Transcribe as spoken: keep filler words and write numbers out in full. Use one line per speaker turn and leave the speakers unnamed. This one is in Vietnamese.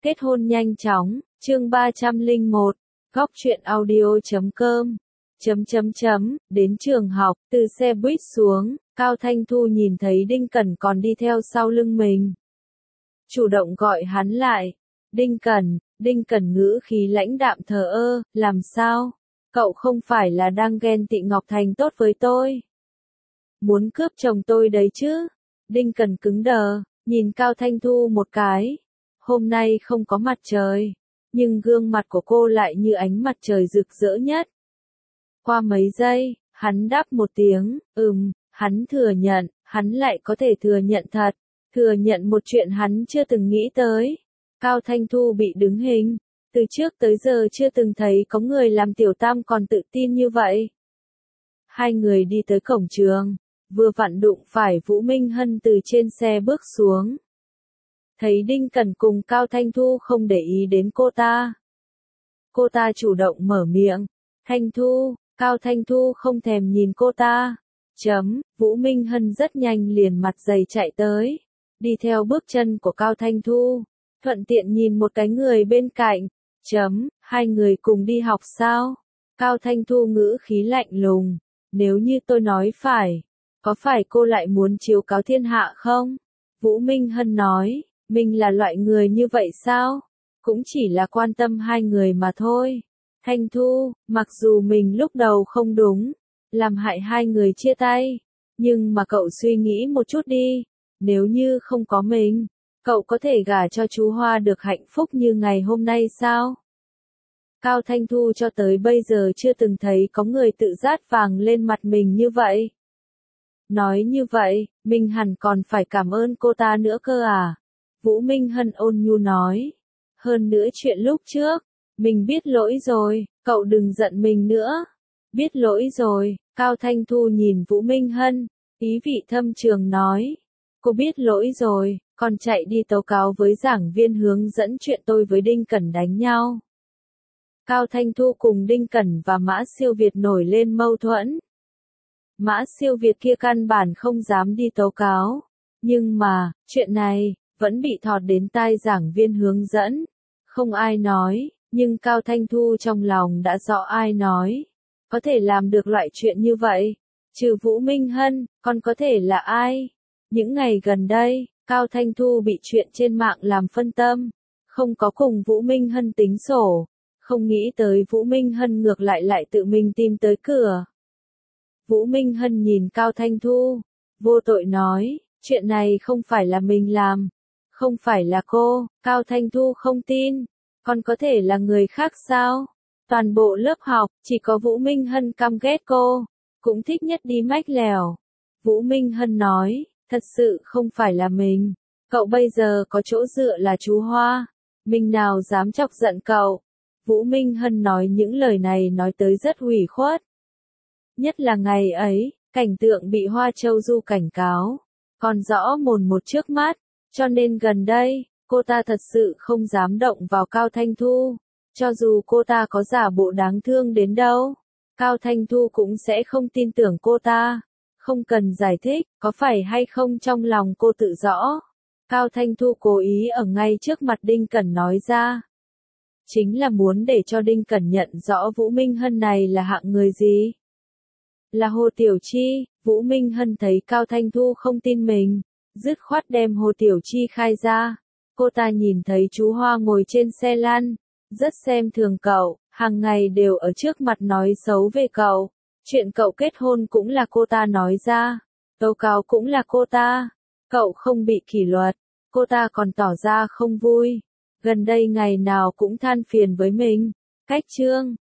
Kết hôn nhanh chóng, chương ba trăm lẻ một, góc truyện audio chấm com, chấm chấm chấm, đến trường học, từ xe buýt xuống, Cao Thanh Thu nhìn thấy Đinh Cẩn còn đi theo sau lưng mình. Chủ động gọi hắn lại, Đinh Cẩn, Đinh Cẩn ngữ khí lãnh đạm thờ ơ, làm sao? Cậu không phải là đang ghen tị Ngọc Thành tốt với tôi? Muốn cướp chồng tôi đấy chứ? Đinh Cẩn cứng đờ, nhìn Cao Thanh Thu một cái. Hôm nay không có mặt trời, nhưng gương mặt của cô lại như ánh mặt trời rực rỡ nhất. Qua mấy giây, hắn đáp một tiếng, ừm, hắn thừa nhận, hắn lại có thể thừa nhận thật, thừa nhận một chuyện hắn chưa từng nghĩ tới. Cao Thanh Thu bị đứng hình, từ trước tới giờ chưa từng thấy có người làm tiểu tam còn tự tin như vậy. Hai người đi tới cổng trường, vừa vặn đụng phải Vũ Minh Hân từ trên xe bước xuống. Thấy Đinh Cẩn cùng Cao Thanh Thu không để ý đến cô ta. Cô ta chủ động mở miệng, Thanh Thu, Cao Thanh Thu không thèm nhìn cô ta. Chấm, Vũ Minh Hân rất nhanh liền mặt dày chạy tới, đi theo bước chân của Cao Thanh Thu, thuận tiện nhìn một cái người bên cạnh. Chấm, hai người cùng đi học sao? Cao Thanh Thu ngữ khí lạnh lùng, nếu như tôi nói phải, có phải cô lại muốn chiếu cáo thiên hạ không? Vũ Minh Hân nói, mình là loại người như vậy sao? Cũng chỉ là quan tâm hai người mà thôi. Thanh Thu, mặc dù mình lúc đầu không đúng, làm hại hai người chia tay, nhưng mà cậu suy nghĩ một chút đi, nếu như không có mình, cậu có thể gả cho chú Hoa được hạnh phúc như ngày hôm nay sao? Cao Thanh Thu cho tới bây giờ chưa từng thấy có người tự rát vàng lên mặt mình như vậy. Nói như vậy, mình hẳn còn phải cảm ơn cô ta nữa cơ à? Vũ Minh Hân ôn nhu nói. Hơn nữa chuyện lúc trước, mình biết lỗi rồi, cậu đừng giận mình nữa. Biết lỗi rồi, Cao Thanh Thu nhìn Vũ Minh Hân, ý vị thâm trường nói. Cô biết lỗi rồi, còn chạy đi tố cáo với giảng viên hướng dẫn chuyện tôi với Đinh Cẩn đánh nhau. Cao Thanh Thu cùng Đinh Cẩn và Mã Siêu Việt nổi lên mâu thuẫn. Mã Siêu Việt kia căn bản không dám đi tố cáo. Nhưng mà, chuyện này, vẫn bị thọt đến tai giảng viên hướng dẫn. Không ai nói, nhưng Cao Thanh Thu trong lòng đã rõ ai nói. Có thể làm được loại chuyện như vậy. Trừ Vũ Minh Hân, còn có thể là ai? Những ngày gần đây, Cao Thanh Thu bị chuyện trên mạng làm phân tâm. Không có cùng Vũ Minh Hân tính sổ. Không nghĩ tới Vũ Minh Hân ngược lại lại tự mình tìm tới cửa. Vũ Minh Hân nhìn Cao Thanh Thu, vô tội nói, chuyện này không phải là mình làm, không phải là cô. Cao Thanh Thu không tin, còn có thể là người khác sao? Toàn bộ lớp học, chỉ có Vũ Minh Hân căm ghét cô, cũng thích nhất đi mách lèo. Vũ Minh Hân nói, thật sự không phải là mình, cậu bây giờ có chỗ dựa là chú Hoa, mình nào dám chọc giận cậu. Vũ Minh Hân nói những lời này nói tới rất ủy khuất. Nhất là ngày ấy, cảnh tượng bị Hoa Châu Du cảnh cáo, còn rõ mồn một trước mắt, cho nên gần đây, cô ta thật sự không dám động vào Cao Thanh Thu, cho dù cô ta có giả bộ đáng thương đến đâu, Cao Thanh Thu cũng sẽ không tin tưởng cô ta, không cần giải thích, có phải hay không trong lòng cô tự rõ. Cao Thanh Thu cố ý ở ngay trước mặt Đinh Cẩn nói ra, chính là muốn để cho Đinh Cẩn nhận rõ Vũ Minh Hân này là hạng người gì. Là Hồ Tiểu Chi. Vũ Minh Hân thấy Cao Thanh Thu không tin mình, dứt khoát đem Hồ Tiểu Chi khai ra. Cô ta nhìn thấy chú Hoa ngồi trên xe lăn, rất xem thường cậu, hàng ngày đều ở trước mặt nói xấu về cậu. Chuyện cậu kết hôn cũng là cô ta nói ra, tố cáo cũng là cô ta. Cậu không bị kỷ luật, cô ta còn tỏ ra không vui. Gần đây ngày nào cũng than phiền với mình. Cách chương